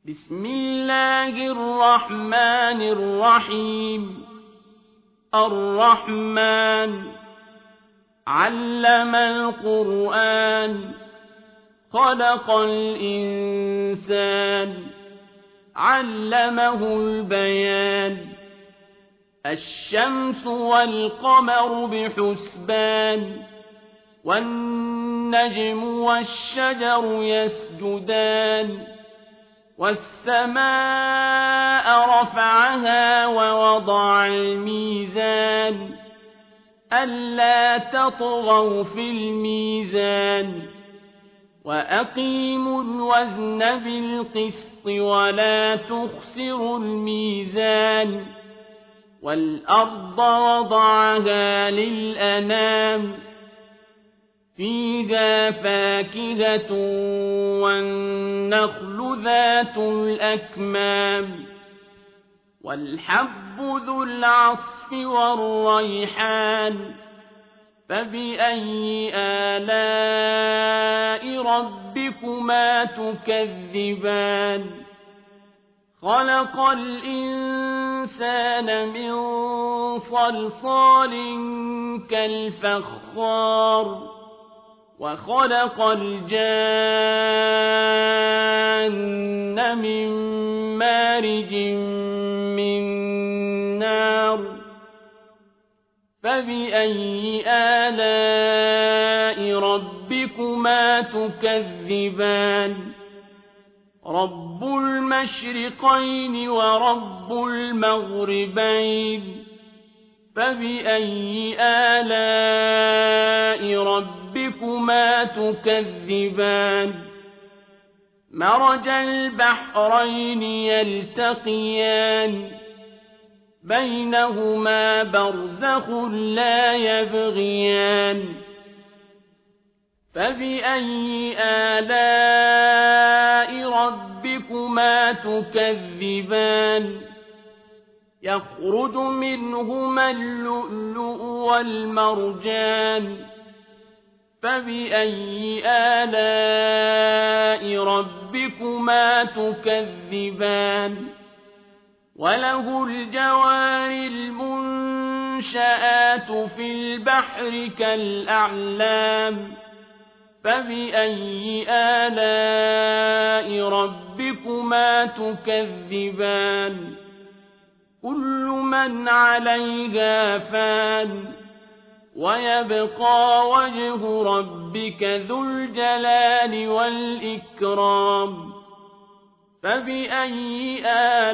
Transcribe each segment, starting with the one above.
بسم الله الرحمن الرحيم. الرحمن علم القرآن خلق الإنسان علمه البيان. الشمس والقمر بحسبان والنجم والشجر يسجدان. والسماء رفعها ووضع الميزان ألا تطغوا في الميزان وأقيموا الوزن بالقسط ولا تخسروا الميزان. والأرض وضعها للأنام فيها فاكهة والنخل ذات الأكمام والحب ذو العصف والريحان. فبأي آلاء ربكما تكذبان؟ خلق الإنسان من صلصال كالفخار وخلق الجان من مارج من نار. فبأي آلاء ربكما تكذبان؟ رب المشرقين ورب المغربين. فبأي آلاء ربكما تكذبان؟ مرج البحرين يلتقيان بينهما برزخ لا يبغيان. فبأي آلاء ربكما تكذبان؟ يخرج منهما اللؤلؤ والمرجان. فبأي آلاء ربكما تكذبان؟ وله الجوار المنشآت في البحر كالأعلام. فبأي آلاء ربكما تكذبان؟ كل من عليها فان ويبقى وجه ربك ذو الجلال والإكرام. فبأي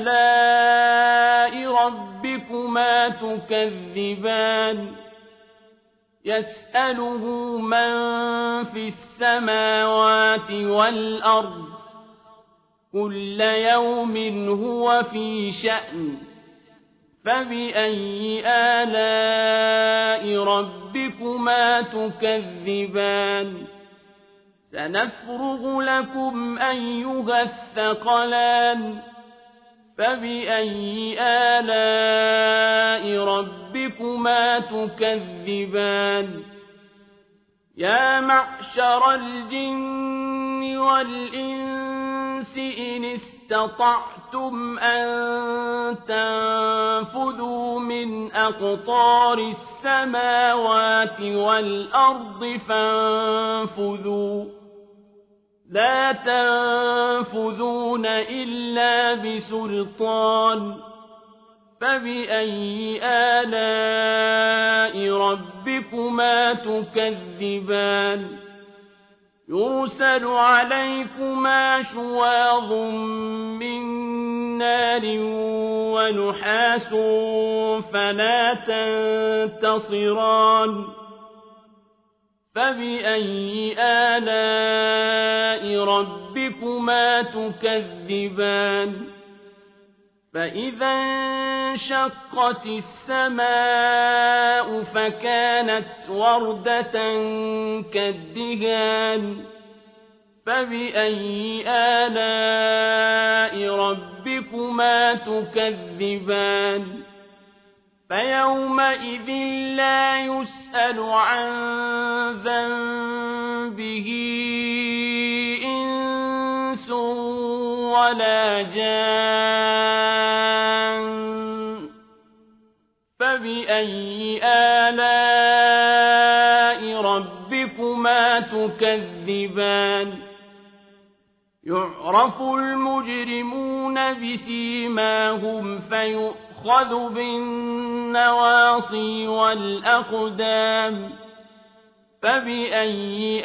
آلاء ربكما تكذبان؟ يسأله من في السماوات والأرض كل يوم هو في شأن. فبأي آلاء ربكما تكذبان؟ سنفرغ لكم أيها الثقلان. فبأي آلاء ربكما تكذبان؟ يا معشر الجن والإنس إن استطعتم أن تنفذوا من أقطار السماوات والأرض فانفذوا لا تنفذون إلا بسلطان. فبأي آلاء ربكما تكذبان؟ يرسل عليكما شواظ من نار ونحاس فلا تنتصران. فبأي آلاء ربكما تكذبان؟ فإذا انشقت السماء فكانت وردة كالدهان. فبأي آلاء ربكما تكذبان؟ فيومئذ لا يسأل عن ذنبه إنس ولا جان فبأي آلاء ربكما تكذبان يعرف المجرمون بسيماهم فيؤخذ بالنواصي والأقدام فبأي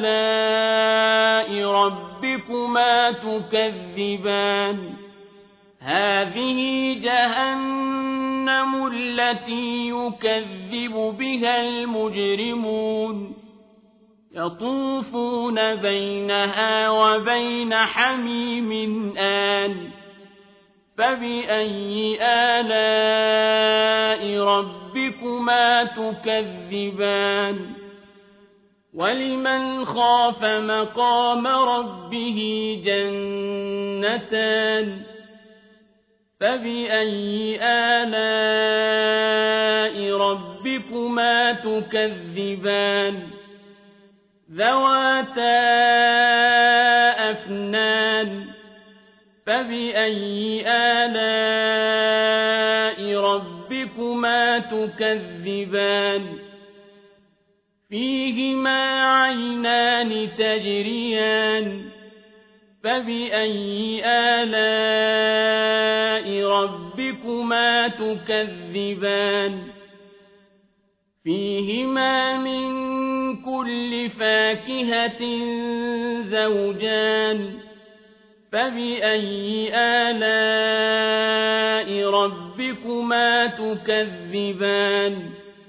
آلاء ربكما تكذبان هذه جهنم التي يكذب بها المجرمون يطوفون بينها وبين حميم آن فبأي آلاء ربكما تكذبان ولمن خاف مقام ربه جنتان فبأي آلاء ربكما تكذبان ذواتا أفنان فبأي آلاء ربكما تكذبان فيهما عينان تجريان فبأي آلاء ربكما تكذبان فيهما من كل فاكهة زوجان فبأي آلاء ربكما تكذبان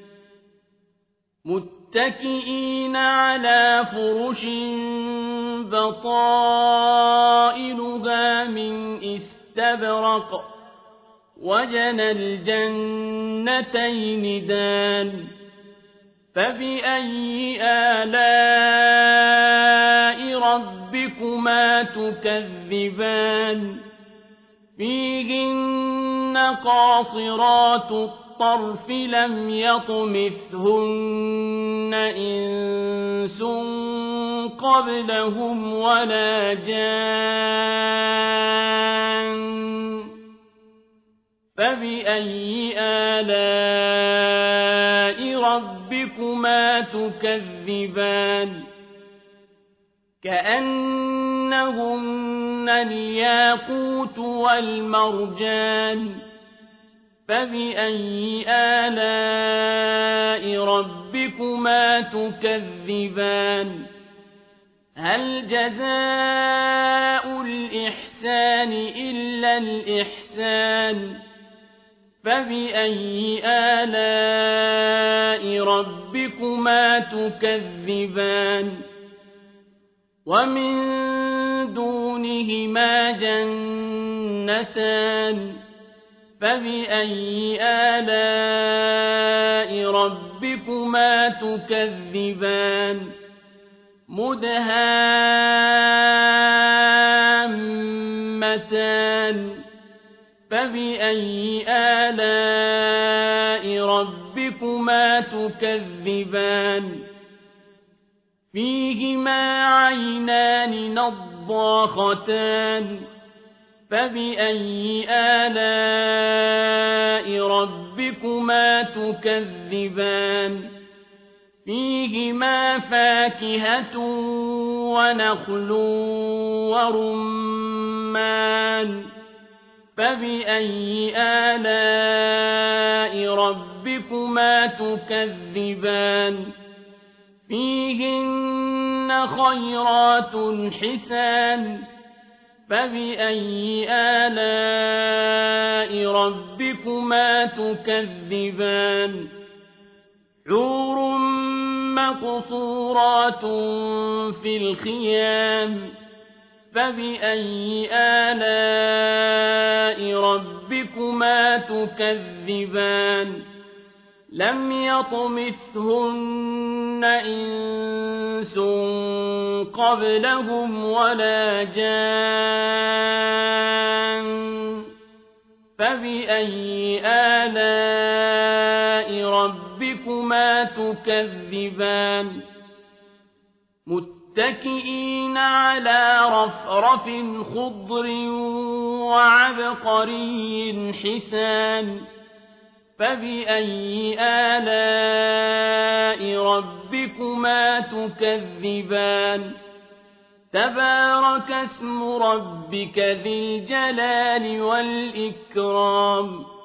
متكئين على فرش بطائنها من استبرق وجنى الجنتين دان فبأي آلاء ربكما تكذبان فيهن قاصرات الطرف لم يطمثهن إنس قبلهم ولا جان فبأي آلاء ربكما تكذبان كأنهن الياقوت والمرجان فبأي آلاء ربكما تكذبان هل جزاء الإحسان إلا الإحسان فبأي آلاء ربكما تكذبان ومن دونهما جنتان فبأي آلاء ربكما تكذبان مدهامتان فبأي آلاء ربكما تكذبان فيهما عينان نضاختان فبأي آلاء ربكما تكذبان فيهما فاكهة ونخل ورمان فبأي آلاء ربكما تكذبان فيهن خيرات حسان فبأي آلاء ربكما تكذبان حور مقصورات في الخيام فبأي آلاء ربكما تكذبان لم يطمثهن إنس قبلهم ولا جان فبأي آلاء ربكما تكذبان متكئين على رفرف خضر وعبقري حسان فبأي آلاء ربكما تكذبان تبارك اسم ربك ذي الجلال والإكرام